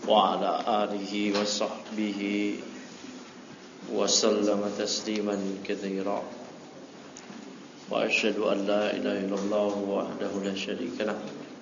وعلى آله وصحبه وسلم تسليما كثيرا وأشهد أن لا إله إلا الله وحده لا شريك له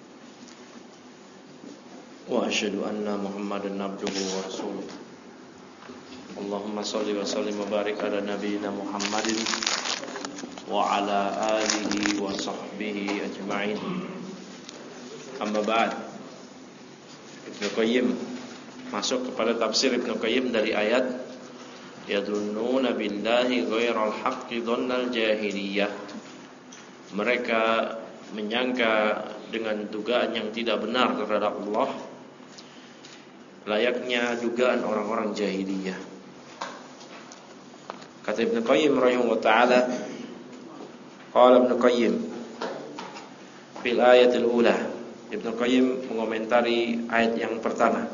وأشهد أن محمدا عبده ورسوله اللهم صل وسلم وبارك على نبينا محمد وعلى آله وصحبه أجمعين. Amma ba'd. Ibnu Qayyim masuk kepada tafsir Ibnu Qayyim dari ayat yadunnuna billahi ghairal haqqi dhannal jahiliyah. Mereka menyangka dengan dugaan yang tidak benar terhadap Allah, layaknya dugaan orang-orang jahiliyah. Kata Ibnu Qayyim rahimahullah ta'ala, qala Ibnu Qayyim fil ayatil ula. Ibnu Qayyim mengomentari ayat yang pertama.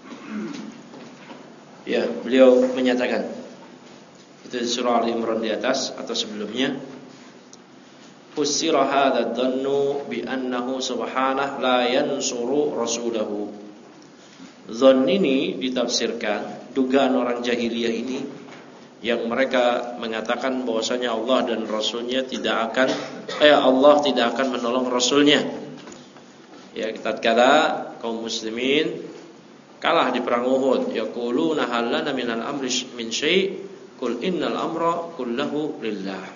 Ya, beliau menyatakan itu di surah Al-Imran di atas atau sebelumnya, fussira hadha dhannu bi annahu subhanahu la yansuru rasulahu. Dzan ini ditafsirkan, dugaan orang jahiliyah ini yang mereka mengatakan bahwasanya Allah dan Rasulnya Allah tidak akan menolong Rasulnya. Ya, tatkala kaum muslimin kalah di perang Uhud, yaquluna hal lana minal amri min syai' qul innal amra kullahu lillah.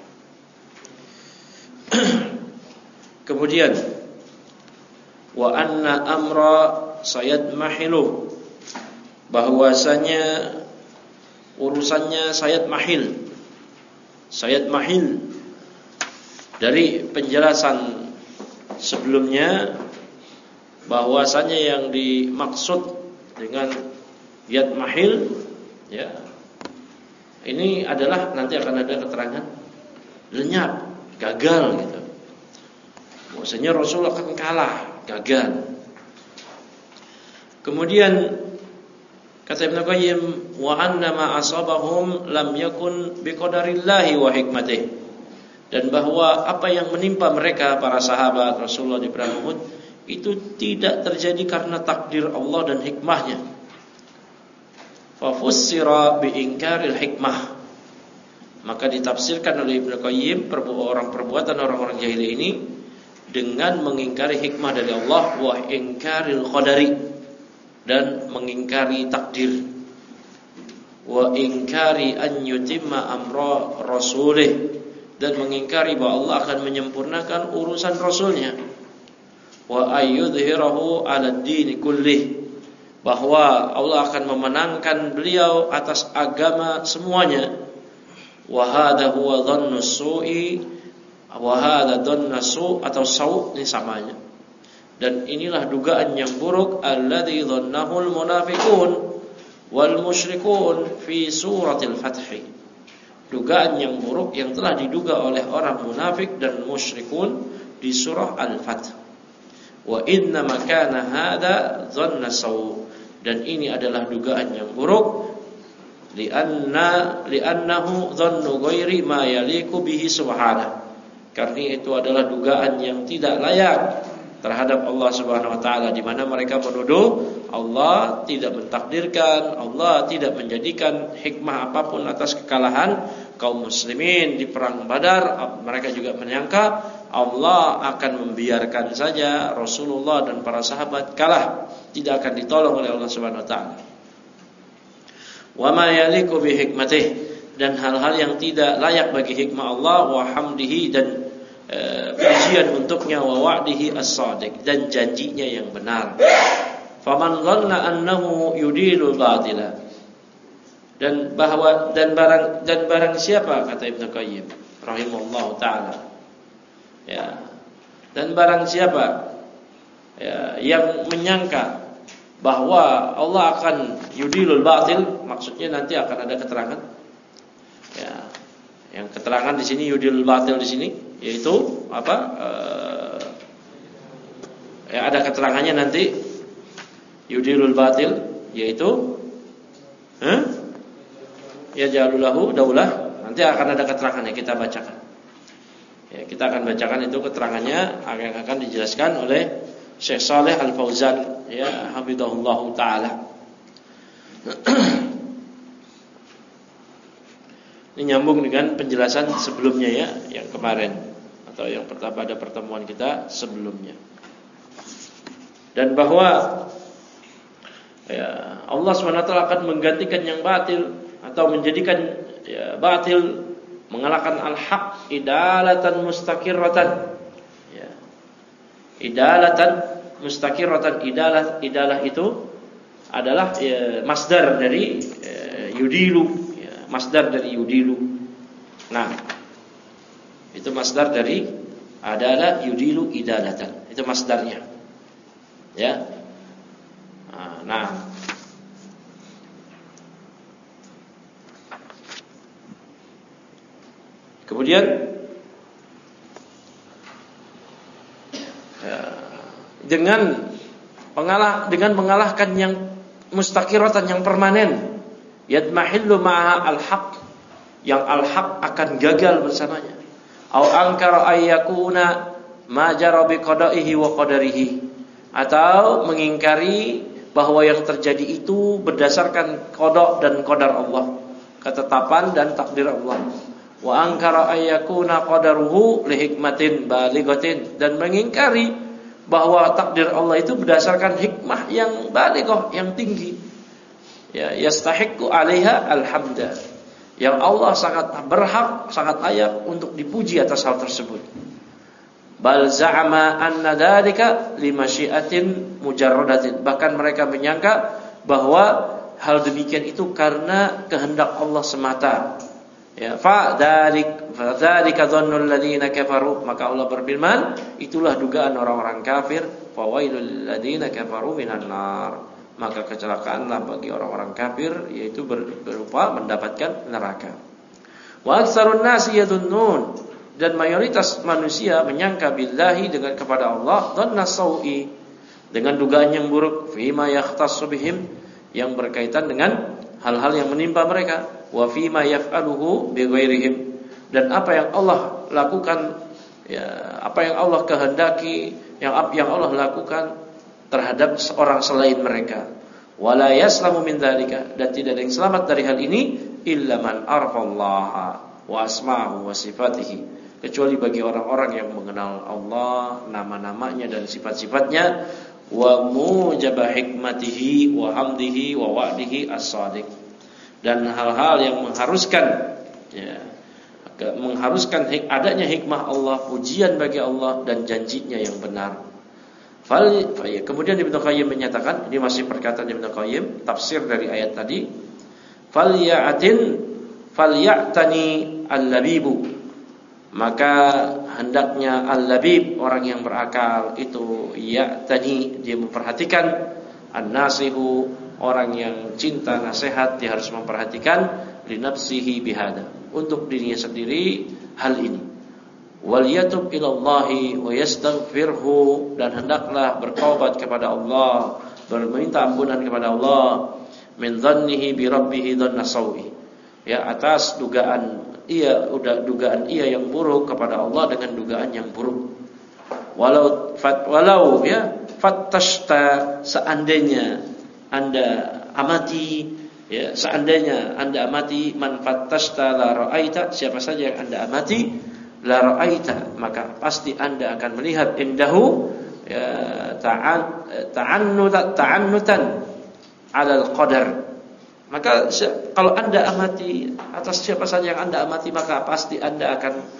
Kemudian wa anna amra sayadmahilu, bahwasanya urusannya sayadmahil dari penjelasan sebelumnya bahwasanya yang dimaksud dengan yadmahil, ya, ini adalah nanti akan ada keterangan lenyap, gagal gitu. Bahwasanya Rasul akan kalah, gagal. Kemudian kata Ibnu Qayyim, wa anna ma asabahum lam yakun biqadarillahi wa hikmatih, dan bahwa apa yang menimpa mereka para sahabat Rasulullah di perang Uhud itu tidak terjadi karena takdir Allah dan hikmahnya. Fa fussira bi inkaril hikmah, maka ditafsirkan oleh Ibnu Qayyim perbuatan orang-orang jahiliyah ini dengan mengingkari hikmah dari Allah, wa inkaril qadari, dan mengingkari takdir, wa ingkari an yutimma amra rasulih, dan mengingkari bahwa Allah akan menyempurnakan urusan Rasulnya, wa ayyudhirahu ala dini kullih, bahwa Allah akan memenangkan beliau atas agama semuanya. Wa hadha huwa dhannu su'i, wa hadha dhannu su' atau sau' ini samanya. Dan inilah dugaan yang buruk alladzi dhannahul munafiqun wal musyrikun fi suratil Fath. Dugaan yang buruk yang telah diduga oleh orang munafik dan musyrikun di surah Al-Fath. Wa inna makana hadza dhanna saw, dan ini adalah dugaan yang buruk li'annahu dhannu ghairi ma yaliqu bihi subhanahu, karena itu adalah dugaan yang tidak layak terhadap Allah Subhanahu wa taala, di mana mereka menuduh Allah tidak mentakdirkan, Allah tidak menjadikan hikmah apapun atas kekalahan kaum muslimin di perang Badar. Mereka juga menyangka Allah akan membiarkan saja Rasulullah dan para sahabat kalah, tidak akan ditolong oleh Allah Subhanahu wa taala. Wa ma yaliqu bi hikmatih, dan hal-hal yang tidak layak bagi hikmah Allah, wa hamdihi, dan pujian untuknya, wa wa'dihi as-sadiq, dan janjinya yang benar. Faman dhanna annahu yudilul batila, dan barang siapa, kata Ibnu Qayyim rahimahullahu taala, ya, dan barang siapa, ya, yang menyangka bahwa Allah akan yudilul batil, maksudnya nanti akan ada keterangan, ya, yang keterangan di sini yudilul batil di sini yaitu apa? Ya, ada keterangannya nanti yudilul batil, yaitu ya jalulahu daulah. Nanti akan ada keterangannya, kita bacakan. Ya, kita akan bacakan itu keterangannya yang akan dijelaskan oleh Syekh Shalih Al Fauzan, ya, hafizahullah taala. Ini nyambung dengan penjelasan sebelumnya ya, yang kemarin atau yang pertama pada pertemuan kita sebelumnya. Dan bahwa ya, Allah SWT akan menggantikan yang batil atau menjadikan ya, batil mengalahkan al-haq idalatan mustaqirratan. Ya. Idalatan mustaqirratan, idalah itu adalah ya, masdar dari yudilu. Masdar dari yudilu. Nah, itu masdar dari adalah yudilu idalatan. Itu masdarnya. Ya. Nah. Kemudian ya, dengan mengalahkan yang mustaqiratan, yang permanen, yadmahillu ma'a al-haq, yang al-haq akan gagal bersamanya. Au ankara ayyakuna ma jara bi qada'ihi wa qadarihi, atau mengingkari bahwa yang terjadi itu berdasarkan qada dan qadar Allah, ketetapan dan takdir Allah. Wa ankara ayyakuna qadaruhu li hikmatin balighatin, dan mengingkari bahwa takdir Allah itu berdasarkan hikmah yang balighah, yang tinggi. Ya, yastahiqqu 'alaiha alhamda, yang Allah sangat berhak, sangat layak untuk dipuji atas hal tersebut. Bal za'ama anna dzalika limasyiatin mujarradatin, bahkan mereka menyangka bahwa hal demikian itu karena kehendak Allah semata. Ya, fa dzalika dhannul ladzina kafaru, maka Allah berfirman, itulah dugaan orang-orang kafir, fawailul ladzina kafaru minan nar, maka kecelakaanlah bagi orang-orang kafir, yaitu berupa mendapatkan neraka. Wa aktsarun nasi yadhunnun, dan mayoritas manusia menyangka billahi, dengan kepada Allah, dhanna sau'i, dengan dugaan yang buruk, fima yahtassu bihim, yang berkaitan dengan hal-hal yang menimpa mereka, wa fima yaf'aluhu bighairihim, dan apa yang Allah lakukan, ya, apa yang Allah kehendaki, yang Allah lakukan terhadap seorang selain mereka. Wala yaslamu min dzalika, dan tidak ada yang selamat dari hal ini illa man arafallaha wa asma'ahu wa sifatihi, kecuali bagi orang-orang yang mengenal Allah, nama-namanya dan sifat-sifatnya, wa mujaba hikmatihi wa hamdihi wa wa'dihi as-shadiq, dan hal-hal yang mengharuskan ya, adanya hikmah Allah, pujian bagi Allah dan janjinya yang benar. Kemudian Ibnu Qayyim menyatakan, ini masih perkataan Ibnu Qayyim, tafsir dari ayat tadi, falyatani al-labibu, maka hendaknya al-labib, orang yang berakal itu, ya'tani, dia memperhatikan, an-nasihu, orang yang cinta nasihat, dia harus memperhatikan, li nafsihi bihada, untuk dirinya sendiri hal ini. Wal yatub ilallahi wa yastaghfirhu, dan hendaklah bertaubat kepada Allah, meminta ampunan kepada Allah, min dhannihi bi rabbih dhanna sawi, ya, atas dugaan ia yang buruk kepada Allah dengan dugaan yang buruk. Walau ya fattashta, seandainya Anda amati, ya, seandainya Anda amati, man fattashta la ra'aita, siapa saja yang Anda amati, la ra'aita, maka pasti Anda akan melihat, indahu ya, ta'annutan 'alal qadar, maka kalau Anda amati atas siapa saja yang Anda amati, maka pasti Anda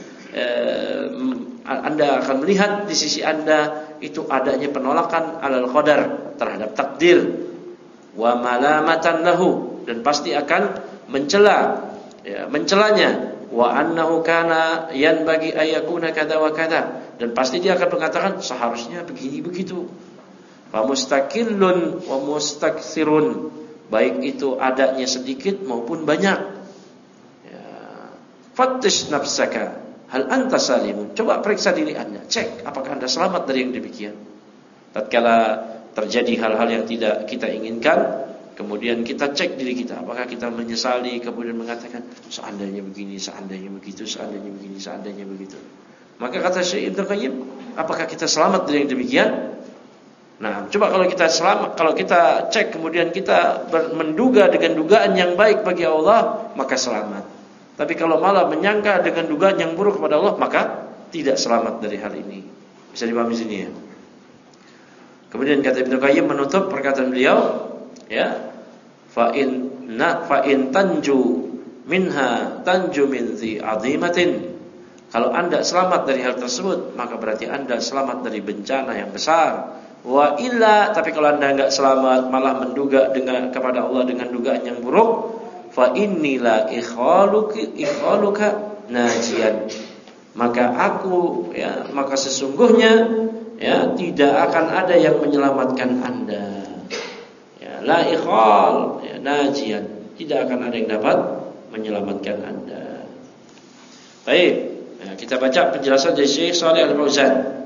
akan melihat di sisi Anda itu adanya penolakan 'alal qadar, terhadap takdir, wa malamatan lahu, dan pasti akan mencelanya, wa annahu kana yanbaghi ayyakuna kadza wa kadza, dan pasti dia akan mengatakan seharusnya begini begitu. Fa mustaqillun wa mustaktsirun, baik itu adanya sedikit maupun banyak. Ya. Fattish nafsaka hal anta salimun, coba periksa diri Anda, cek apakah Anda selamat dari yang demikian. Tatkala terjadi hal-hal yang tidak kita inginkan, kemudian kita cek diri kita, apakah kita menyesali, kemudian mengatakan seandainya begini, seandainya begitu, seandainya begini, seandainya begitu. Maka kata Syekh Ibnu Qayyim, apakah kita selamat dari yang demikian? Nah, coba kalau kita selamat, kalau kita cek kemudian kita menduga dengan dugaan yang baik bagi Allah, maka selamat. Tapi kalau malah menyangka dengan dugaan yang buruk kepada Allah, maka tidak selamat dari hal ini. Bisa dipahami sini ya. Kemudian kata Ibnu Qayyim menutup perkataan beliau, ya, fa in tanju minha tanju min zi azimatin. Kalau Anda selamat dari hal tersebut, maka berarti Anda selamat dari bencana yang besar. Wa illa, tapi kalau Anda enggak selamat malah menduga dengan kepada Allah dengan dugaan yang buruk, fa innila ikhaluka najian. Maka maka sesungguhnya tidak akan ada yang menyelamatkan Anda. Ya, la ikhal, najian. Tidak akan ada yang dapat menyelamatkan Anda. Baik, kita baca penjelasan dari Syekh Shalih Al-Fauzan.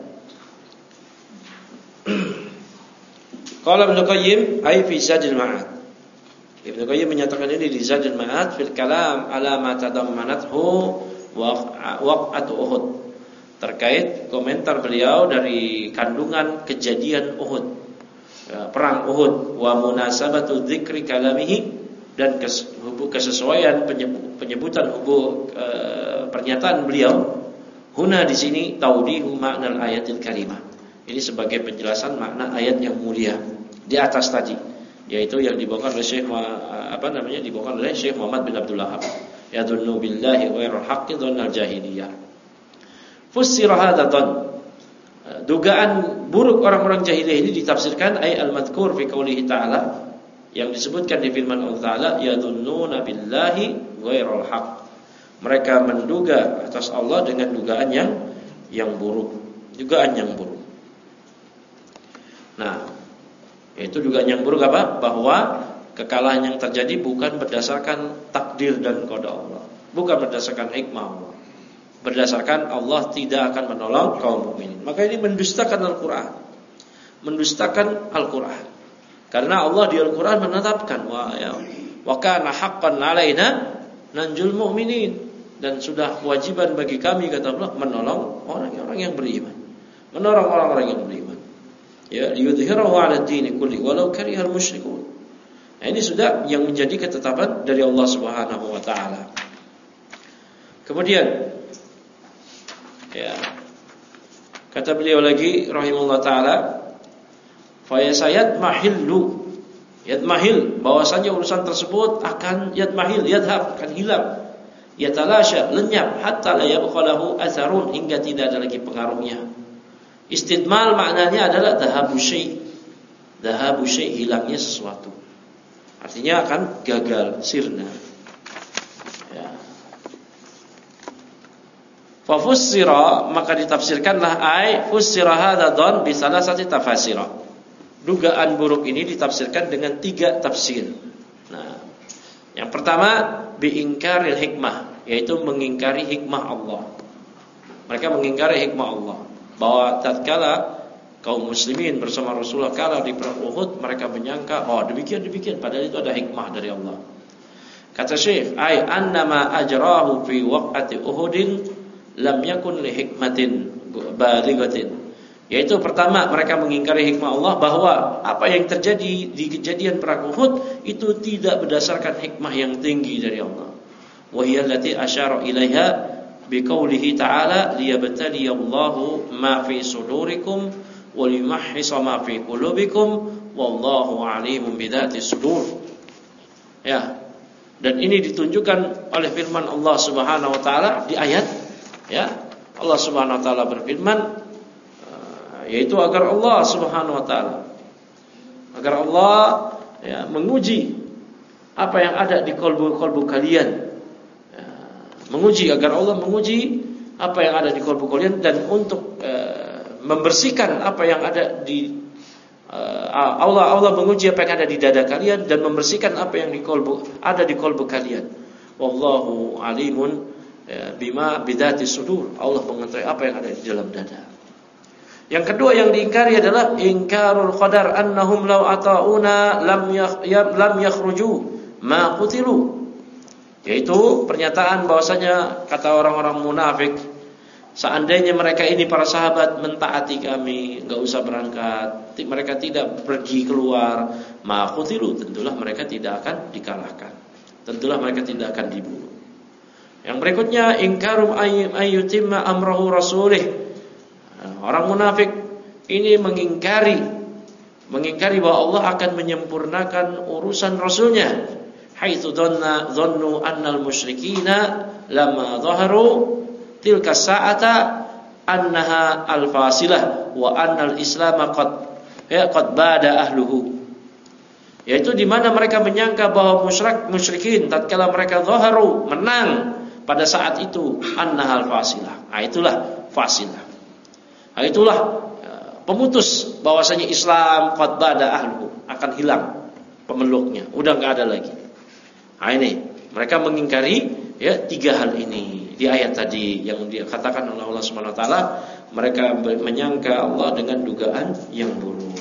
Qala Ibnu Qayyim ay fi Zadil Ma'ad. Ibnu Qayyim menyatakan ini di Zadil Ma'ad fil kalam ala ma tadammanathu waq'atu Uhud. Terkait komentar beliau dari kandungan kejadian Uhud, perang Uhud, wa munasabatu dzikri kalamihi, dan kesesuaian penyebutan pernyataan beliau. Huna di sini taudihu makna ayatil karimah. Ini sebagai penjelasan makna ayat yang mulia di atas tadi, yaitu yang dibawakan oleh Syekh dibawakan oleh Syekh Muhammad bin Abdul Wahhab. Yadunnu billahi ghairal haqqi dhannal jahiliyah. Fussira hadza dhann. Dugaan buruk orang-orang jahiliyah ini ditafsirkan ay al-madhkur fi qoulihi ta'ala, yang disebutkan di firman Allah Ta'ala, yadunnuna billahi ghairal haqq. Mereka menduga atas Allah dengan dugaan yang buruk, dugaan yang buruk. Nah, itu dugaan yang buruk apa? Bahwa kekalahan yang terjadi bukan berdasarkan takdir dan qada Allah, bukan berdasarkan hikmah Allah, berdasarkan Allah tidak akan menolong kaum mukminin. Maka ini mendustakan Al-Quran, mendustakan Al-Quran. Karena Allah di Al-Quran menetapkan wa kana haqqan 'alaina nanjul mu'minin, dan sudah kewajiban bagi kami, kata Allah, menolong orang-orang yang beriman, menolong orang-orang yang beriman. Ya, liyudhhirahu 'ala ad-din kulli walau karihal musyrikun. Nah, ini sudah yang menjadi ketetapan dari Allah Subhanahu wa taala. Kemudian kata beliau lagi rahimahullah taala, fa yadmahil, bahwasanya urusan tersebut akan yadhhab, akan hilang, yatalasha, lenyap, hatta la yabqalahu atharun, hingga tidak ada lagi pengaruhnya. Istidmal maknanya adalah dhahabu syai', hilangnya sesuatu. Artinya akan gagal, sirna. Ya. Fa fussira, maka ditafsirkanlah fussira hadza dhann bi salasati tafasira. Dugaan buruk ini ditafsirkan dengan 3 tafsir. Nah, yang pertama bi ingkaril hikmah, yaitu mengingkari hikmah Allah. Mereka mengingkari hikmah Allah, bahwa tatkala kaum muslimin bersama Rasulullah kalah di perang Uhud, mereka menyangka demikian, padahal itu ada hikmah dari Allah. Kata Syekh, annama ajrahu fi waqati Uhudin lam yakun li hikmatin balighatin. Yaitu pertama, mereka mengingkari hikmah Allah, bahwa apa yang terjadi di kejadian perang Uhud itu tidak berdasarkan hikmah yang tinggi dari Allah. Wa hiya allati asyara ilaiha biqaulihi ta'ala liyabtaliyallahu ma fi sudurikum wa liyumahhisa ma fi qulubikum wallahu alimun bidzatis sudur. Ya. Dan ini ditunjukkan oleh firman Allah Subhanahu wa taala di ayat, ya. Allah Subhanahu wa taala berfirman, yaitu agar Allah Subhanahu wa taala, agar Allah menguji apa yang ada di kalbu kalian. Menguji, agar Allah menguji apa yang ada di kalbu kalian, dan untuk membersihkan apa yang ada di Allah menguji apa yang ada di dada kalian, dan membersihkan apa yang ada di kalbu kalian. Wallahu alimun bima bidzatis sudur. Allah mengetahui apa yang ada di dalam dada. Yang kedua yang diingkari adalah ingkarul qadar, annahum law ata'una lam yakhruju ma qutilu. Yaitu pernyataan bahwasanya kata orang-orang munafik Seandainya mereka ini para sahabat mentaati kami, enggak usah berangkat, mereka tidak pergi keluar, maqutilu, tentulah mereka tidak akan dikalahkan. Tentulah mereka tidak akan dibunuh. Yang berikutnya, ingkarum ayyutimma amrahu rasulih. Orang munafik ini mengingkari bahwa Allah akan menyempurnakan urusan Rasulnya. Haitsu dhannu annal musyrikina lama dhaharu tilka sa'ata annaha al-fasilah wa annal islam qad bada ahluhu. Yaitu di mana mereka menyangka bahwa musyrikin tatkala mereka zaharu, menang pada saat itu, annaha al-fasilah. Itulah fasilah. Itulah pemutus bahwasanya Islam qad bada ahluhu, akan hilang pemeluknya, udah enggak ada lagi. Ini mereka mengingkari tiga hal ini di ayat tadi yang dikatakan oleh Allah Subhanahu wa taala, mereka menyangka Allah dengan dugaan yang buruk.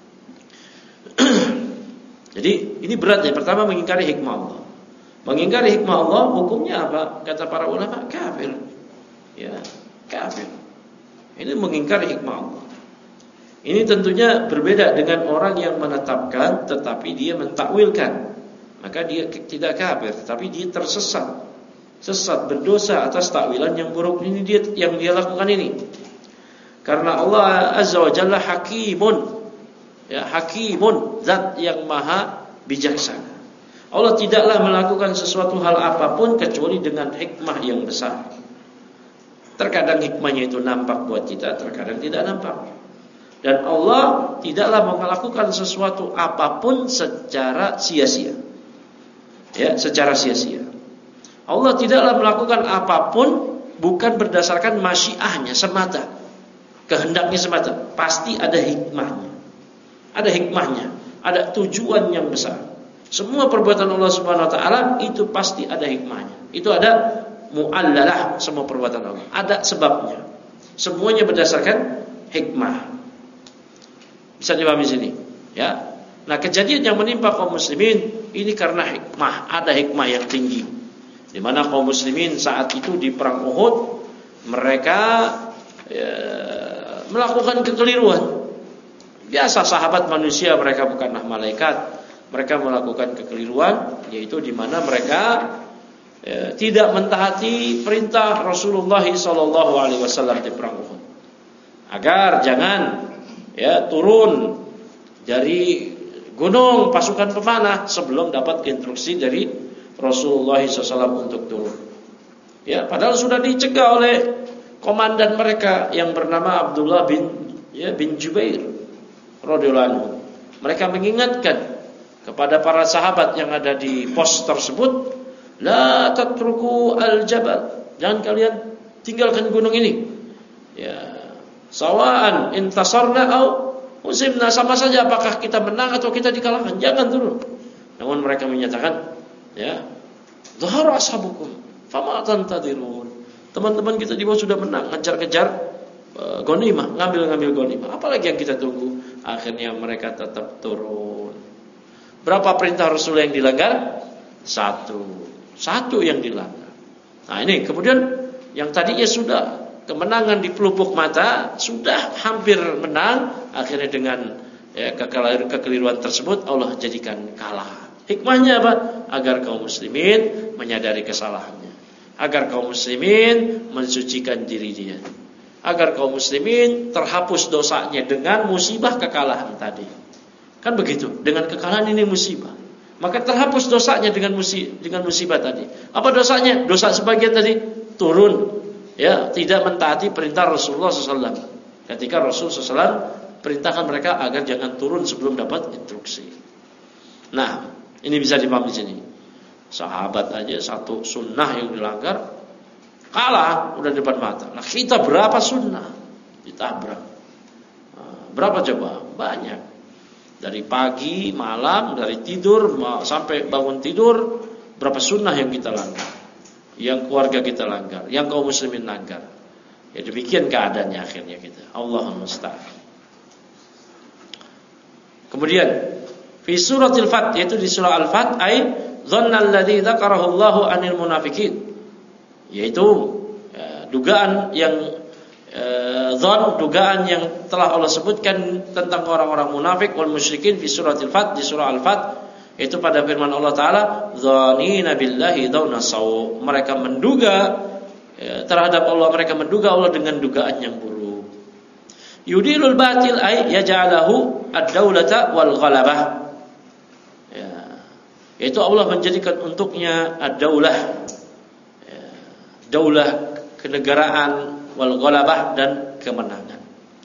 Jadi ini beratnya. Pertama, mengingkari hikmah Allah. Mengingkari hikmah Allah hukumnya apa? Kata para ulama, kafir. Ya, kafir. Ini mengingkari hikmah Allah. Ini tentunya berbeda dengan orang yang menetapkan tetapi dia mentakwilkan. Maka dia tidak kafir, tapi dia tersesat. Sesat, berdosa atas takwilan yang buruk ini yang dia lakukan ini. Karena Allah Azza wa Jalla hakimun. Ya, hakimun, zat yang maha bijaksana. Allah tidaklah melakukan sesuatu hal apapun kecuali dengan hikmah yang besar. Terkadang hikmahnya itu nampak buat kita, terkadang tidak nampak. Dan Allah tidaklah melakukan sesuatu apapun secara sia-sia. Ya, secara sia-sia. Allah tidaklah melakukan apapun bukan berdasarkan masyiahnya semata, kehendaknya semata. Pasti ada hikmahnya. Ada hikmahnya, ada tujuan yang besar. Semua perbuatan Allah Subhanahu wa taala itu pasti ada hikmahnya. Itu ada mu'allalah, semua perbuatan Allah. Ada sebabnya. Semuanya berdasarkan hikmah. Bisa dipahami sini, ya. Nah, kejadian yang menimpa kaum muslimin ini karena hikmah, ada hikmah yang tinggi. Di mana kaum muslimin saat itu di perang Uhud mereka melakukan kekeliruan. Biasa sahabat manusia, mereka bukanlah malaikat. Mereka melakukan kekeliruan, yaitu di mana mereka tidak mentaati perintah Rasulullah SAW di perang Uhud. Agar jangan turun dari gunung pasukan pemanah sebelum dapat instruksi dari Rasulullah SAW untuk turun. Ya, padahal sudah dicegah oleh komandan mereka yang bernama Abdullah bin Jubair radhiyallahu anhu. Mereka mengingatkan kepada para sahabat yang ada di pos tersebut, la tatruku al-jabal, jangan kalian tinggalkan gunung ini. Ya, sawa'an intasarna au uzimna, sama saja apakah kita menang atau kita dikalahkan, jangan turun. Namun mereka menyatakan, ya, dhahara ashabukum fama tantadirun. Teman-teman kita di bawah sudah menang, ngejar-ngejar ghanimah, ngambil ghanimah. Apalagi yang kita tunggu? Akhirnya mereka tetap turun. Berapa perintah Rasul yang dilanggar? Satu yang dilanggar. Nah, ini kemudian yang tadinya sudah kemenangan di pelupuk mata, sudah hampir menang, akhirnya dengan kekeliruan tersebut Allah jadikan kalah. Hikmahnya apa? Agar kaum muslimin menyadari kesalahannya, agar kaum muslimin mensucikan diri dia, agar kaum muslimin terhapus dosanya dengan musibah kekalahan tadi. Kan begitu, dengan kekalahan ini musibah, maka terhapus dosanya dengan musibah tadi. Apa dosanya? Dosa sebagian tadi turun, ya, tidak mentaati perintah Rasulullah SAW. Ketika Rasulullah SAW perintahkan mereka agar jangan turun sebelum dapat instruksi. Nah, ini bisa dipahami di sini. Sahabat aja satu sunnah yang dilanggar, kalah udah depan mata. Nah, kita berapa sunnah ditabrak? Berapa coba? Banyak. Dari pagi, malam, dari tidur sampai bangun tidur, berapa sunnah yang kita langgar, yang keluarga kita langgar, yang kaum muslimin langgar. Ya, demikian keadaannya akhirnya kita. Allahumma musta'an. Kemudian fi suratil Fath, yaitu di surah Al-Fath, ay dhannal ladzi dzakarahu Allahu anil munafiqin, yaitu dugaan yang Dzan, dugaan yang telah Allah sebutkan tentang orang-orang munafik wal musyrikin di suratul Fat, di surah Al-Fat, itu pada firman Allah Taala, dzanina billahi dzanna saw. Mereka menduga terhadap Allah, mereka menduga Allah dengan dugaan yang buruk. Yudilul batil ay yaj'alahu ad-daulata wal ghalabah. Yaitu Allah menjadikan untuknya ad-daulah, daulah kenegaraan, wal ghalabah dan kemenangan.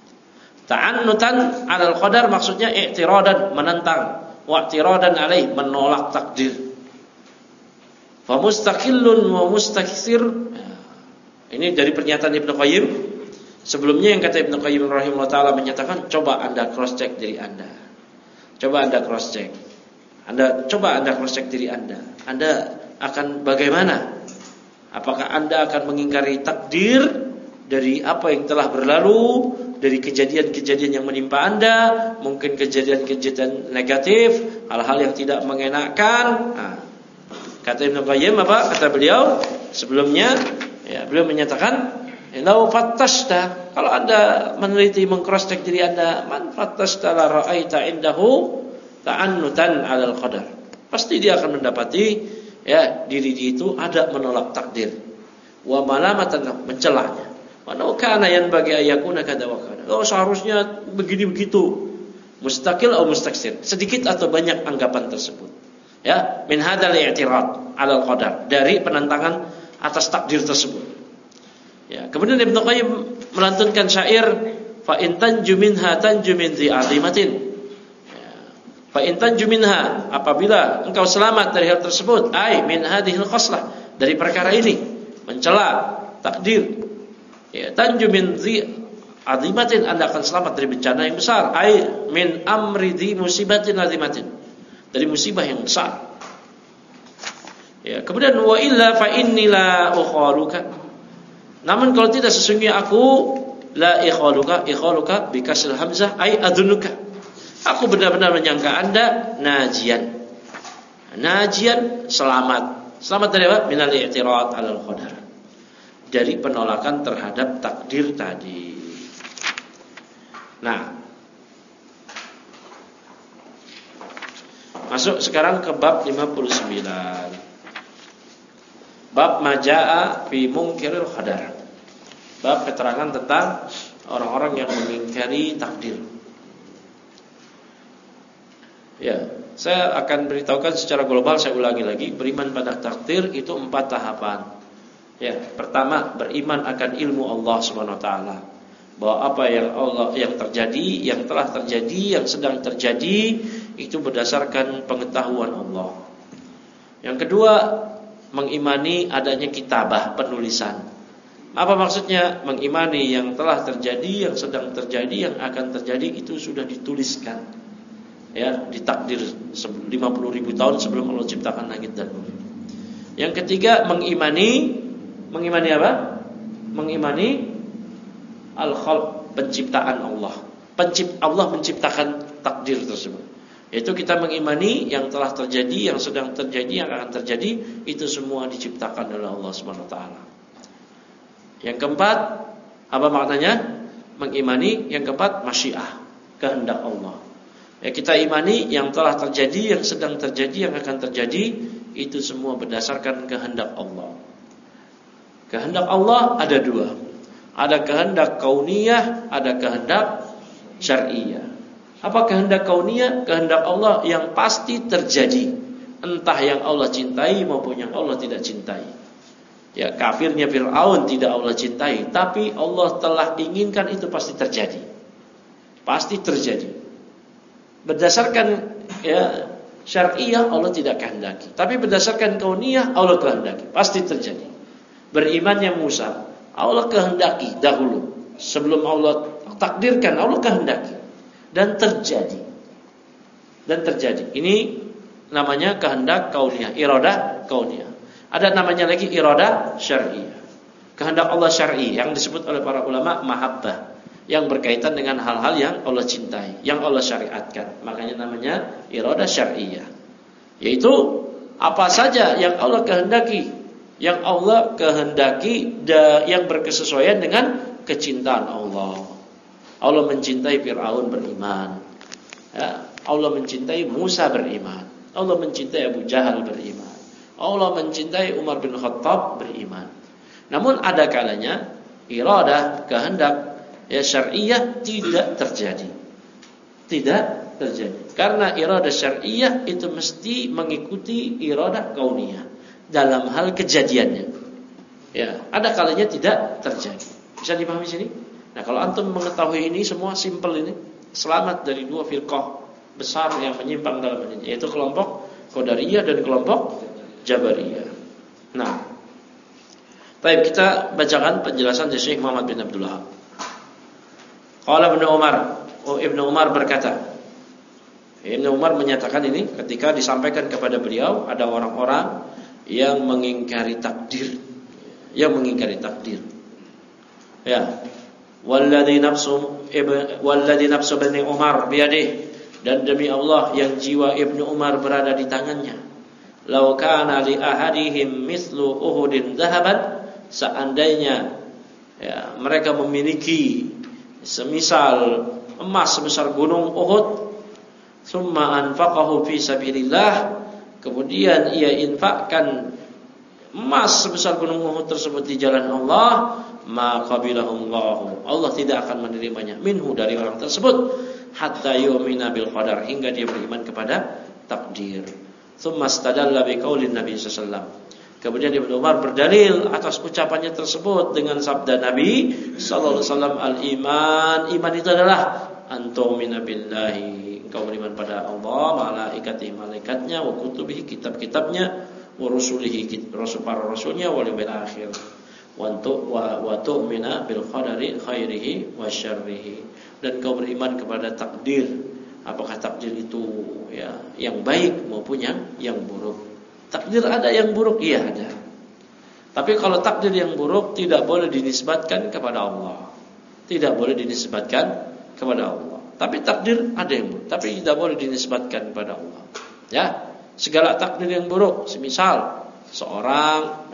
Ta'annutan 'alal qadar maksudnya i'tiradan, menentang, wa i'tiradan alaih, menolak takdir. Fa mustaqillun wa mustakthir. Ini dari pernyataan Ibnu Qayyim. Sebelumnya yang kata Ibnu Qayyim rahimahullah taala menyatakan, coba Anda cross check diri Anda. Coba Anda cross check. Coba Anda cross check diri Anda. Anda akan bagaimana? Apakah Anda akan mengingkari takdir dari apa yang telah berlalu, dari kejadian-kejadian yang menimpa Anda, mungkin kejadian-kejadian negatif, hal-hal yang tidak mengenakan. Kata Ibnu Qayyim apa? Kata beliau sebelumnya, beliau menyatakan, "Lau fattashta", kalau Anda meneliti, mengcross-check diri Anda, man fattashta la ra'aita indahu ta'annutan 'alal qadar. Pasti dia akan mendapati diri dia itu ada menolak takdir. Wa malamatan, mencelanya. Wa law kana yanbaghi ayyakuna kadza wa kadza. Seharusnya begini begitu. Mustaqil atau mustaksir, sedikit atau banyak anggapan tersebut. Min hadzal i'tirad 'alal qadar, dari penentangan atas takdir tersebut. Kemudian Ibnu Qayyim melantunkan syair, fa in tanju minha tanju min dhi 'azimatin. Fa in tanju minha, apabila engkau selamat dari hal tersebut, ai min hadhil khaslah, dari perkara ini, mencela takdir. Tanju min dhi 'azimatin, Anda akan selamat dari bencana yang besar. Ai min amri dhi musibatin 'azimatin, dari musibah yang besar. Kemudian wa illa fa inni la ukhaluka. Namun kalau tidak, sesungguhnya aku la ikhaluka bi kasril hamzah ay adunnuka. Aku benar-benar menyangka Anda najian. Najian, selamat. Selamat dari apa? Minal i'tirad 'alal qadar, dari penolakan terhadap takdir tadi. Nah, masuk sekarang ke bab 59. Bab majaa fi munkiril qadar. Bab keterangan tentang orang-orang yang mengingkari takdir. Saya akan beritahukan secara global, saya ulangi lagi. Beriman pada takdir itu 4 tahapan. Pertama, beriman akan ilmu Allah Subhanahu wa taala, bahwa apa yang terjadi, yang telah terjadi, yang sedang terjadi itu berdasarkan pengetahuan Allah. Yang kedua, mengimani adanya kitabah, penulisan. Apa maksudnya? Mengimani yang telah terjadi, yang sedang terjadi, yang akan terjadi itu sudah dituliskan, ditakdir 50.000 tahun sebelum Allah ciptakan langit dan bumi. Yang ketiga, mengimani apa? Mengimani al-khalq, penciptaan Allah. Allah menciptakan takdir tersebut. Yaitu kita mengimani yang telah terjadi, yang sedang terjadi, yang akan terjadi, itu semua diciptakan oleh Allah Subhanahu wa taala. Yang keempat, apa maknanya? Mengimani yang keempat, masyiah, kehendak Allah. Kita imani yang telah terjadi, yang sedang terjadi, yang akan terjadi, itu semua berdasarkan kehendak Allah. Kehendak Allah ada 2. Ada kehendak kauniyah, ada kehendak syar'iyah. Apa kehendak kauniyah? Kehendak Allah yang pasti terjadi, entah yang Allah cintai maupun yang Allah tidak cintai. Kafirnya Fir'aun tidak Allah cintai, tapi Allah telah inginkan itu pasti terjadi. Pasti terjadi. Berdasarkan syar'iyah Allah tidak kehendaki, tapi berdasarkan kauniyah Allah kehendaki, pasti terjadi. Berimannya Musa, Allah kehendaki dahulu, sebelum Allah takdirkan, Allah kehendaki. Dan terjadi. Ini namanya kehendak kauniyah, iradah kauniyah. Ada namanya lagi iradah syar'iyah, kehendak Allah syar'i, yang disebut oleh para ulama mahabbah, yang berkaitan dengan hal-hal yang Allah cintai, yang Allah syariatkan. Makanya namanya iradah syar'iyah. Yaitu apa saja yang Allah kehendaki, yang berkesesuaian dengan kecintaan Allah. Allah mencintai Fir'aun beriman. Ya, Allah mencintai Musa beriman. Allah mencintai Abu Jahal beriman. Allah mencintai Umar bin Khattab beriman. Namun ada kalanya iradah, kehendak syar'iyah tidak terjadi. Tidak terjadi. Karena iradah syar'iyah itu mesti mengikuti iradah kauniyah dalam hal kejadiannya. Ya, ada kalanya tidak terjadi. Bisa dipahami sini? Nah, kalau antum mengetahui ini semua simpel ini, selamat dari dua firqah besar yang menyimpang dalam ini, yaitu kelompok Qadariyah dan kelompok Jabariyah. Nah, baik, kita bacakan penjelasan dari Syekh Muhammad bin Abdul Wahab. Qala Ibnu Umar berkata, Ibnu Umar menyatakan ini ketika disampaikan kepada beliau ada orang-orang yang mengingkari takdir. Ya, walladzi nafsu bani Umar biyadihi, dan demi Allah yang jiwa Ibnu Umar berada di tangannya. Lau kana li ahadihim mithlu Uhudin dhahaban, seandainya mereka memiliki semisal emas sebesar gunung Uhud, summa anfaqahu fi sabilillah, kemudian ia infakkan emas sebesar gunung Uhud tersebut di jalan Allah, maka qabilahullahu, Allah tidak akan menerimanya minhu, dari orang tersebut, hatta yu'mina bil qadar, hingga dia beriman kepada takdir. Tsumma istadalla biqaulin Nabi sallallahu alaihi wasallam. Kemudian Ibnu Umar berdalil atas ucapannya tersebut dengan sabda Nabi sallallahu alaihi wasallam, iman itu adalah antumina billahi, engkau beriman pada Allah, malaikatihi, malaikatnya, wa kutubihi, kitab-kitabnya, wa rusulihi, para rasulnya, wal yawmil akhir, wa tu'mina bil qadari khairihi wa syarrihi, dan kau beriman kepada takdir, apakah takdir itu yang baik maupun yang buruk. Takdir ada yang buruk, iya ada. Tapi kalau takdir yang buruk tidak boleh dinisbatkan kepada Allah. Tidak boleh dinisbatkan kepada Allah. Tapi takdir ada yang buruk, tapi tidak boleh dinisbatkan kepada Allah. Ya, segala takdir yang buruk, semisal seorang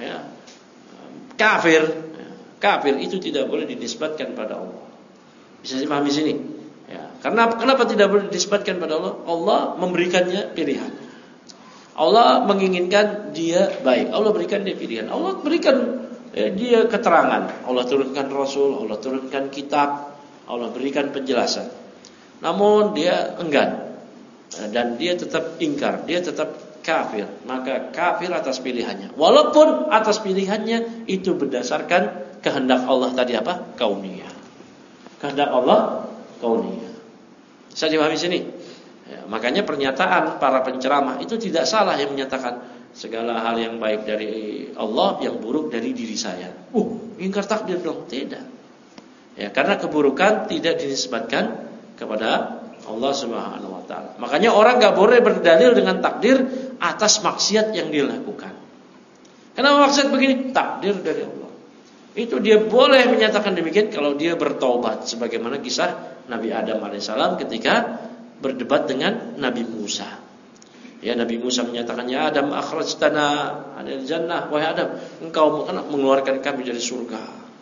kafir itu tidak boleh dinisbatkan pada Allah. Bisa dipahami sini? Ya, karena kenapa tidak boleh dinisbatkan pada Allah? Allah memberikannya pilihan. Allah menginginkan dia baik. Allah berikan dia pilihan. Allah berikan dia keterangan. Allah turunkan Rasul, Allah turunkan kitab, Allah berikan penjelasan. Namun dia enggan, dan dia tetap ingkar, dia tetap kafir. Maka kafir atas pilihannya. Walaupun atas pilihannya itu berdasarkan kehendak Allah tadi apa? Kauniyah. Kehendak Allah kauniyah. Bisa dipahami sini? Ya, makanya pernyataan para penceramah itu tidak salah yang menyatakan segala hal yang baik dari Allah, yang buruk dari diri saya. Ingkar takdir dong? Tidak. Ya, karena keburukan tidak dinisbatkan kepada Allah Subhanahu wa taala. Makanya orang enggak boleh berdalil dengan takdir atas maksiat yang dilakukan. Kenapa maksiat begini? Takdir dari Allah. Itu dia boleh menyatakan demikian kalau dia bertaubat, sebagaimana kisah Nabi Adam alaihissalam ketika berdebat dengan Nabi Musa. Ya, Nabi Musa menyatakan, ya Adam, akhrajtana anil jannah, wahai Adam, engkau mengeluarkan kami dari surga.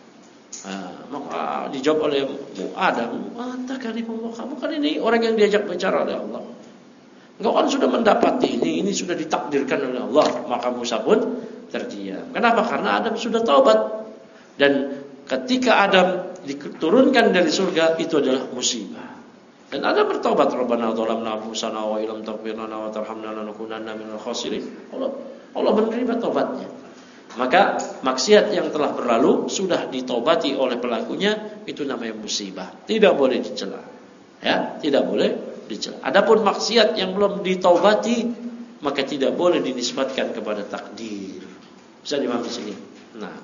Maka dijawab oleh Adam, anta kalimullah, kamu kan ini orang yang diajak bicara oleh Allah. Engkau kan sudah mendapati ini sudah ditakdirkan oleh Allah. Maka Musa pun terdiam. Kenapa? Karena Adam sudah taubat. Dan ketika Adam diturunkan dari surga, itu adalah musibah. Dan Adam bertaubat, Rabbana dzalamna anfusana wa illam taghfir lana wa tarhamna lanakunanna minal khasirin. Allah menerima taubatnya. Maka maksiat yang telah berlalu sudah ditaubati oleh pelakunya, itu namanya musibah. Tidak boleh dicela. Ya, tidak boleh dicela. Adapun maksiat yang belum ditaubati, maka tidak boleh dinisbatkan kepada takdir. Bisa dipahami sini. Nah,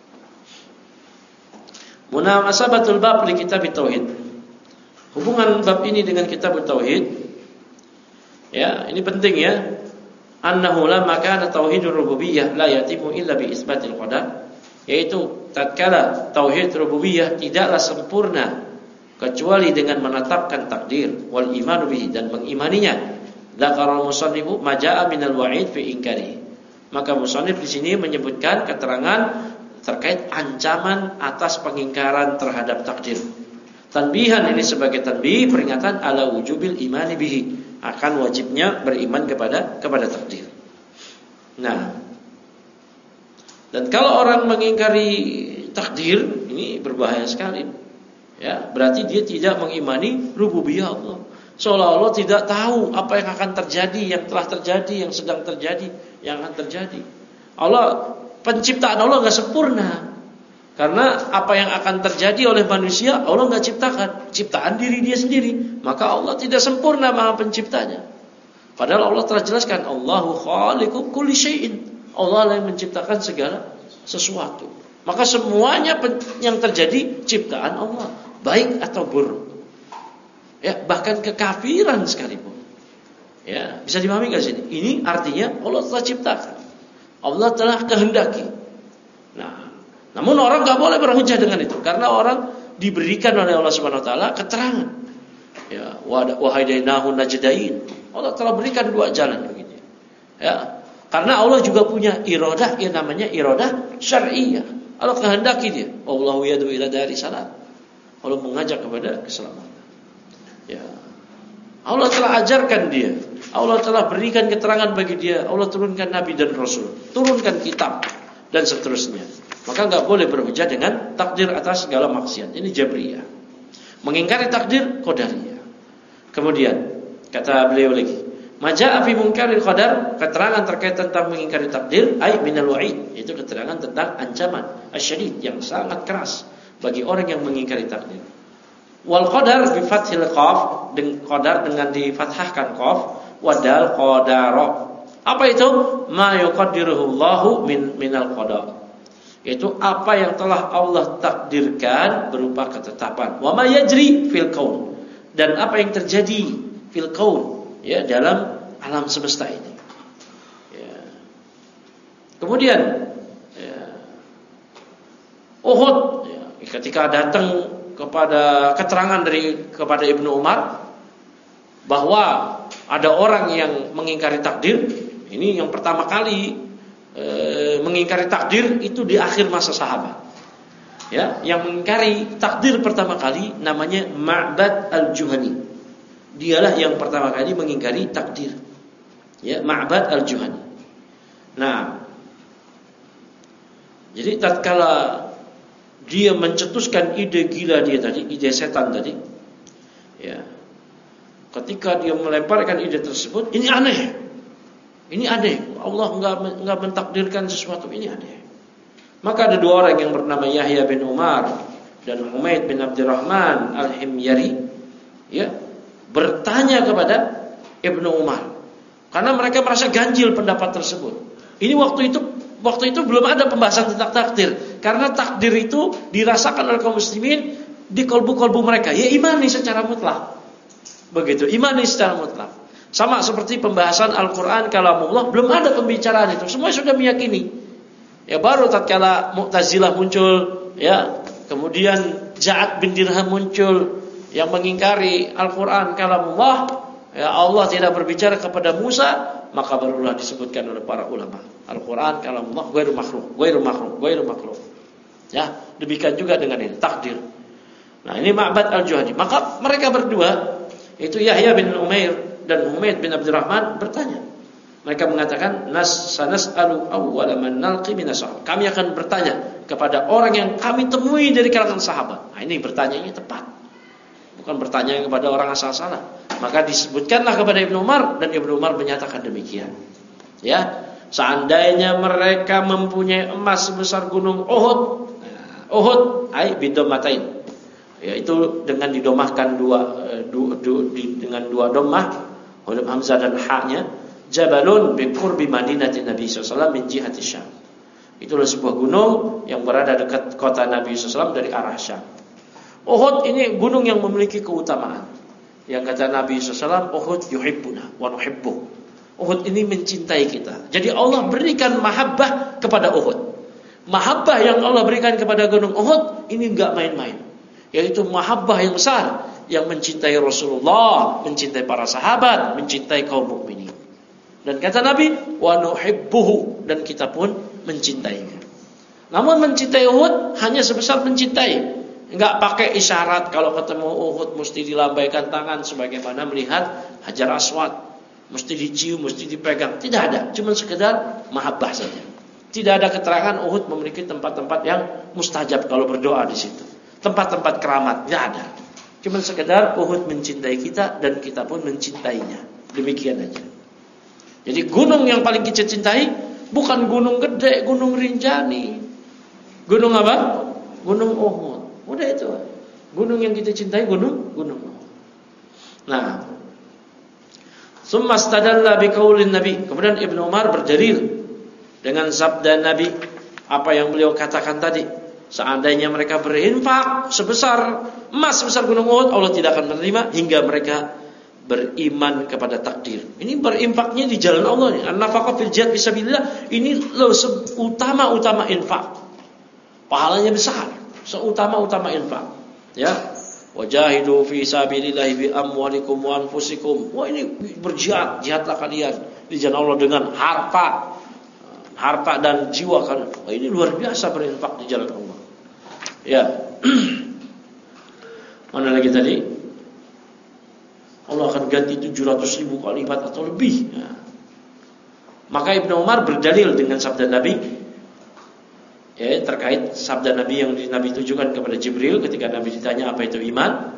munasabatul bab li kitab tauhid. Hubungan bab ini dengan kitab tauhid, ya, ini penting ya. Annahu lamma kana tauhidur rububiyyah la yatimu illa bi isbatil qadar, yaitu tatkala tauhid rububiyah tidaklah sempurna kecuali dengan menetapkan takdir, wal imanu bihi, dan mengimaninya. Dzakara musannif majaa minal wa'id fi inkari. Maka musannif di sini menyebutkan keterangan terkait ancaman atas pengingkaran terhadap takdir. Tanbihan ini sebagai tanbih peringatan ala wujubil imani bihi, akan wajibnya beriman kepada takdir. Nah, dan kalau orang mengingkari takdir ini berbahaya sekali. Ya, berarti dia tidak mengimani rububiyah Allah. Seolah-olah tidak tahu apa yang akan terjadi, yang telah terjadi, yang sedang terjadi, yang akan terjadi. Allah, penciptaan Allah enggak sempurna. Karena apa yang akan terjadi oleh manusia Allah enggak ciptakan, ciptaan diri dia sendiri. Maka Allah tidak sempurna Maha Penciptanya. Padahal Allah telah jelaskan Allahu khaliqu kulli syai'in. Allah yang menciptakan segala sesuatu. Maka semuanya yang terjadi ciptaan Allah, baik atau buruk. Ya, bahkan kekafiran sekalipun. Ya, bisa dipahami enggak sini? Ini artinya Allah telah ciptakan. Allah telah kehendaki. Nah, namun orang enggak boleh berhujah dengan itu karena orang diberikan oleh Allah Subhanahu wa taala keterangan. Ya, wa hadainahu najdain. Allah telah berikan dua jalan begitu. Ya. Karena Allah juga punya iradah yang namanya iradah syar'iyyah. Allah kehendaki dia. Wallahu yad'u ila daris salam. Allah mengajak kepada keselamatan. Ya. Allah telah ajarkan dia. Allah telah berikan keterangan bagi dia. Allah turunkan nabi dan rasul, turunkan kitab dan seterusnya. Maka enggak boleh berhujah dengan takdir atas segala maksiat. Ini Jabriyah. Mengingkari takdir Qadariyah. Kemudian kata beliau lagi, maja'a fi munkaril qadar, keterangan terkait tentang mengingkari takdir ay minal wa'id, itu keterangan tentang ancaman asyadid yang sangat keras bagi orang yang mengingkari takdir. Wal qadar bi fathil qaf, dengan qadar dengan difathahkan qaf, wadal qadara. Apa itu? Ma yuqaddiruhu Allahu minal qada. Itu apa yang telah Allah takdirkan berupa ketetapan. Wa ma yajri fil kaun, dan apa yang terjadi fil kaun, ya, dalam alam semesta ini. Ya. Kemudian ya, Uhud, ya, ketika datang kepada keterangan kepada Ibnu Umar bahwa ada orang yang mengingkari takdir. Ini yang pertama kali mengingkari takdir itu di akhir masa sahabat. Ya, yang mengingkari takdir pertama kali namanya Ma'bad al-Juhani. Dialah yang pertama kali mengingkari takdir. Ya, Ma'bad al-Juhani. Nah, jadi tatkala dia mencetuskan ide gila dia tadi, ide setan tadi, ya, ketika dia melemparkan ide tersebut, ini aneh, Allah enggak mentakdirkan sesuatu, ini aneh. Maka ada dua orang yang bernama Yahya bin Umar dan Humaid bin Abdurrahman al-Himyari, ya, bertanya kepada Ibnu Umar karena mereka merasa ganjil pendapat tersebut. Ini waktu itu belum ada pembahasan tentang takdir, karena takdir itu dirasakan oleh kaum muslimin di kolbu-kolbu mereka, ya, imani secara mutlak. Begitu, imani secara mutlak. Sama seperti pembahasan Al-Qur'an kalamullah, belum ada pembicaraan itu, semua sudah meyakini. Ya, baru tatkala Mu'tazilah muncul, ya, kemudian Ja'ad bin Dirham muncul yang mengingkari Al-Qur'an kalamullah, ya, Allah tidak berbicara kepada Musa, maka barulah disebutkan oleh para ulama Al-Qur'an kalamullah ghairu makhluk. Ya, demikian juga dengan ini takdir. Nah, ini Ma'bad al-Juhani. Maka mereka berdua, itu Yahya bin Umair dan Humaid bin Abdurrahman, bertanya. Mereka mengatakan sanas'alu awwala man nalqi minas sahabat. Kami akan bertanya kepada orang yang kami temui dari kalangan sahabat. Nah, ini bertanyanya tepat. Bukan bertanya kepada orang asal-asalan. Maka disebutkanlah kepada Ibnu Umar, dan Ibnu Umar menyatakan demikian. Ya, seandainya dengan mempunyai emas sebesar gunung Uhud, Uhud ay bidomatain, yaitu dengan didomahkan dengan dua domah, huruf hamzah dan ha-nya, jabalun bi qurbi madinati Nabi sallallahu alaihi wasallam min jihati Syam. Itulah sebuah gunung yang berada dekat kota Nabi sallallahu alaihi wasallam dari arah Syam. Uhud ini gunung yang memiliki keutamaan. Yang kata Nabi SAW, Uhud yuhibbuna wa nuhibbuh. Uhud ini mencintai kita. Jadi Allah berikan mahabbah kepada Uhud. Mahabbah yang Allah berikan kepada gunung Uhud ini enggak main-main. Yaitu mahabbah yang besar, yang mencintai Rasulullah, mencintai para sahabat, mencintai kaum mukminin. Dan kata Nabi, wa nuhibbuhu, dan kita pun mencintainya. Namun mencintai Uhud hanya sebesar mencintai, enggak pakai isyarat kalau ketemu Uhud mesti dilambaikan tangan sebagaimana melihat Hajar Aswad, mesti dicium, mesti dipegang. Tidak ada, cuma sekedar mahabbah saja. Tidak ada keterangan Uhud memiliki tempat-tempat yang mustajab kalau berdoa di situ. Tempat-tempat keramat, tidak ada. Cuma sekedar Uhud mencintai kita dan kita pun mencintainya. Demikian aja. Jadi gunung yang paling kita cintai bukan gunung gede, gunung Rinjani. Gunung apa? Gunung Uhud. Udah itu. Gunung yang kita cintai gunung Uhud. Nah, summa istadalla biqaulin Nabi. Kemudian Ibnu Umar berdalil dengan sabda Nabi, apa yang beliau katakan tadi, seandainya mereka berinfak sebesar emas sebesar gunung Uhud, Allah tidak akan menerima hingga mereka beriman kepada takdir. Ini berinfaknya di jalan Allah nih. An-nafaqah fil jihad fisabilillah ini utama-utama infak. Pahalanya besar, seutama-utama infak. Ya. Wajahidu fi sabilillahi bi amwalikum wa anfusikum. Wah, ini berjihad, jihadlah kalian di jalan Allah dengan harta dan jiwa kalian. Oh, ini luar biasa berinfak di jalan Allah. Ya. Mana lagi tadi? Allah akan ganti 700.000 kalimat atau lebih. Ya. Maka Ibnu Umar berdalil dengan sabda Nabi, ya, terkait sabda Nabi yang Nabi tujukan kepada Jibril ketika Nabi ditanya apa itu iman.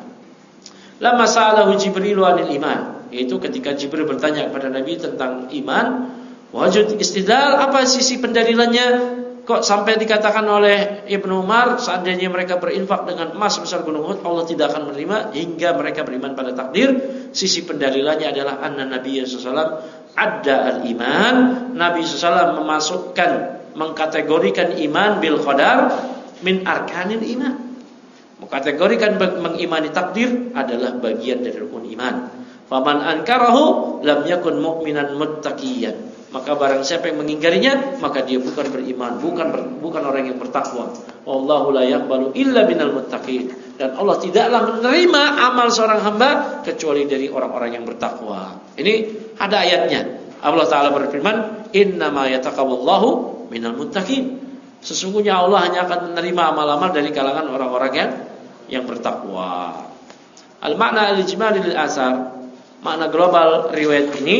Lama sa'alahu Jibril anil iman, yaitu ketika Jibril bertanya kepada Nabi tentang iman. Wajud istidlal, apa sisi pendalilannya? Kok sampai dikatakan oleh Ibnu Umar, seandainya mereka berinfak dengan emas besar gunung Uhud, Allah tidak akan menerima hingga mereka beriman pada takdir. Sisi pendalilannya adalah anna Nabi sallallahu alaihi wasallam adda al-iman. Nabi sallallahu alaihi wasallam memasukkan, mengkategorikan iman bil qadar min arkanil iman. Mengkategorikan mengimani takdir adalah bagian dari rukun iman. Faman ankarahu lam yakun mu'minan muttaqiyan. Maka barang siapa yang mengingkarinya, maka dia bukan beriman, bukan orang yang bertakwa. Wallahu la yaqbalu illa minal muttaqin. Dan Allah tidaklah menerima amal seorang hamba kecuali dari orang-orang yang bertakwa. Ini ada ayatnya. Allah Ta'ala berfirman, innama yataqabbalullahu minal muttaqin. Sesungguhnya Allah hanya akan menerima amal-amal dari kalangan orang-orang yang bertakwa. Al-makna al-ijmali lil asar, makna global riwayat ini,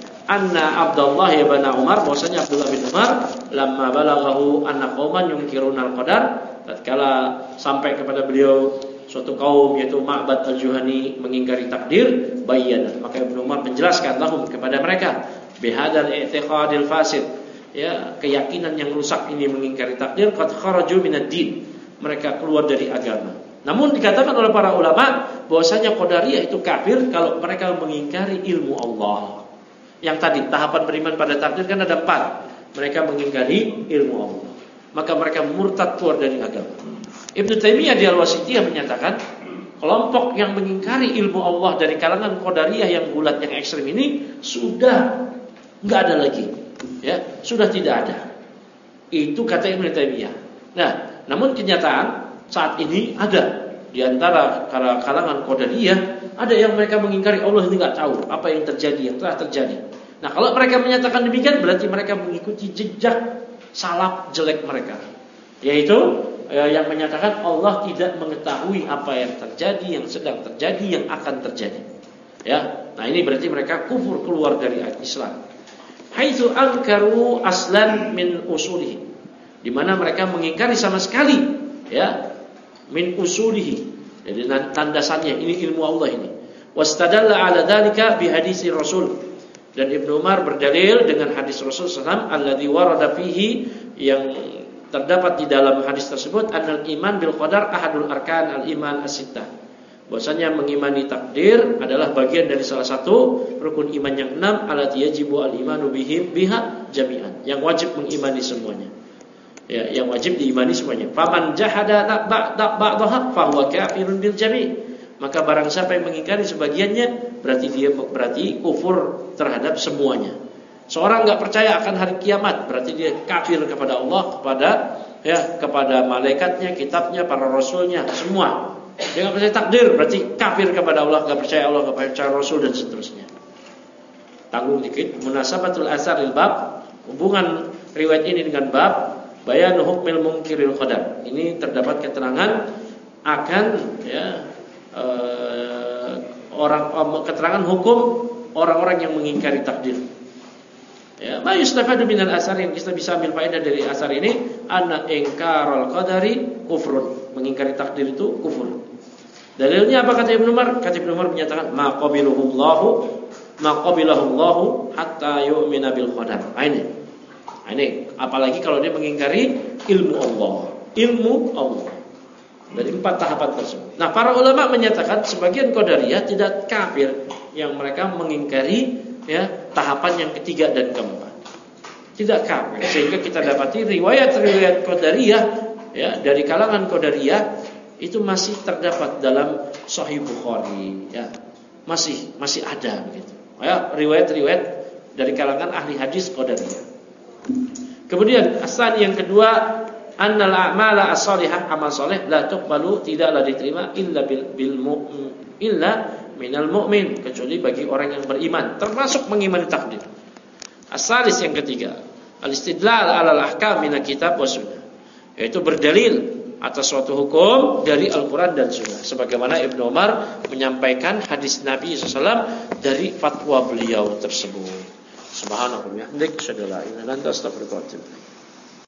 anna Abdullah ibn Umar, bahwasanya Abdullah bin Umar, lamma balaghahu anna qauman yunkiruna al-qadar, tatkala sampai kepada beliau suatu kaum yaitu Ma'bad al-Juhani mengingkari takdir, bayyana, maka Ibnu Umar menjelaskan lahum kepada mereka bihadzal i'tiqadil fasid, ya, keyakinan yang rusak ini mengingkari takdir, qad kharaju minad din, mereka keluar dari agama. Namun dikatakan oleh para ulama bahwasanya qadariyah itu kafir kalau mereka mengingkari ilmu Allah. Yang tadi tahapan beriman pada takdir kan ada 4. Mereka mengingkari ilmu Allah, maka mereka murtad keluar dari agama. Ibnu Taimiyah di Al-Wasithiyah menyatakan kelompok yang mengingkari ilmu Allah dari kalangan qadariyah yang bulat, yang ekstrem ini sudah enggak ada lagi, ya, sudah tidak ada. Itu kata Ibnu Taimiyah. Nah, namun kenyataan saat ini ada di antara kalangan qadariyah, ada yang mereka mengingkari Allah ini enggak tahu apa yang terjadi, yang telah terjadi. Nah, kalau mereka menyatakan demikian berarti mereka mengikuti jejak salaf jelek mereka, yaitu yang menyatakan Allah tidak mengetahui apa yang terjadi, yang sedang terjadi, yang akan terjadi. Ya, nah ini berarti mereka kufur, keluar dari Islam. Haitsu ankaru aslan min usulihi, di mana mereka mengingkari sama sekali, ya, min usulihi, jadi landasannya ini ilmu Allah ini. Wastadalla ala dzalika bi hadisi Rasul, dan Ibnu Umar berdalil dengan hadis Rasul sallallahu alaihi wasallam alladzi warada fihi, yang terdapat di dalam hadis tersebut, annal iman bil qadar ahadul arkan al iman as-sittah, bahwasanya mengimani takdir adalah bagian dari salah satu rukun iman yang 6, allati yajibu al imanu biha jami'an, yang wajib mengimani semuanya, ya, yang wajib diimani semuanya. Faman jahada ba'daha fa huwa kafirun bil jami', maka barang siapa yang mengingkari sebagiannya berarti kufur terhadap semuanya. Seorang enggak percaya akan hari kiamat berarti dia kafir kepada Allah, kepada malaikatnya, kitabnya, para rasulnya, semua. Dia enggak percaya takdir berarti kafir kepada Allah, enggak percaya Allah, enggak percaya rasul dan seterusnya. Tanggung dikit, munasabatul asar lil bab, hubungan riwayat ini dengan bab bayan hukmil munkiril qadar. Ini terdapat keterangan akan keterangan hukum orang-orang yang mengingkari takdir. Ya, ma yustafadu minal asar, yang kita bisa ambil faedah dari asar ini, anna ingkarul qadari kufrun. Mengingkari takdir itu kufur. Dalilnya apa kata Ibnu Umar? Kata Ibnu Umar menyatakan ma qabilahullahu hatta yu'mina bil qadar. Ini apalagi kalau dia mengingkari ilmu Allah. Dari 4 tahapan tersebut. Nah, para ulama menyatakan sebagian qadariyah tidak kafir yang mereka mengingkari tahapan yang ketiga dan keempat. Tidak kafir. Sehingga kita dapati riwayat-riwayat qadariyah dari kalangan qadariyah itu masih terdapat dalam Sahih Bukhari, masih ada begitu. Riwayat-riwayat dari kalangan ahli hadis qadariyah. Kemudian asal yang kedua, annal a'mala as-salihah, amal saleh la tuqbalu, tidaklah diterima illa minal mu'min, kecuali bagi orang yang beriman, termasuk mengimani takdir. As-salis yang ketiga, al-istidlal 'alal ahkam min kitab wa sunnah, yaitu berdalil atas suatu hukum dari Al-Qur'an dan Sunnah, sebagaimana Ibnu Umar menyampaikan hadis Nabi SAW dari fatwa beliau tersebut. Subhanallah, bihamdihi, asyhadu an la ilaha illa anta, astaghfiruka wa atubu ilaik.